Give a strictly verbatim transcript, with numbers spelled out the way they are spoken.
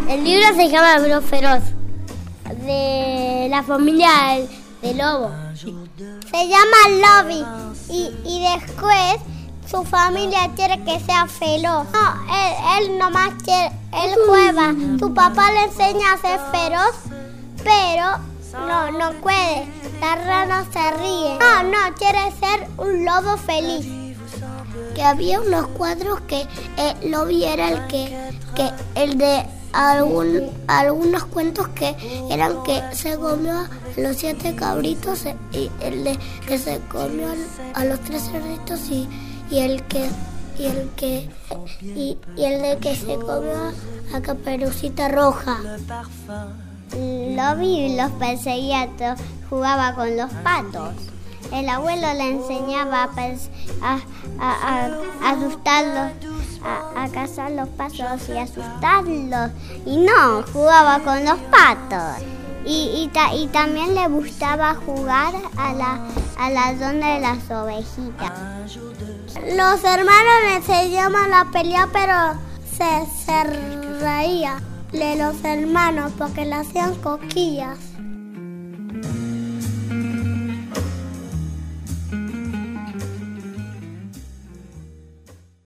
El libro se llama El Bro Feroz, de la familia de lobo. Se llama Lobby y, y después su familia quiere que sea feroz. No, él, él nomás quiere, él juega. Su papá le enseña a ser feroz, pero no, no puede. La rana se ríe. No, no, quiere ser un lobo feliz. Que había unos cuadros que eh, Lobby era el que, que el de algún, algunos cuentos que eran que se comió a los siete cabritos y el de que se comió a los tres cerditos y, y el que y el que y, y el de que se comió a Caperucita Roja. Lobby los perseguía, jugaba con los patos. El abuelo le enseñaba a, a, a, a asustarlos, a, a cazar los patos y asustarlos. Y no, jugaba con los patos. Y, y, ta, y también le gustaba jugar a la, a la zona de las ovejitas. Los hermanos le enseñaban a pelear, pero se, se reía de los hermanos porque le hacían cosquillas.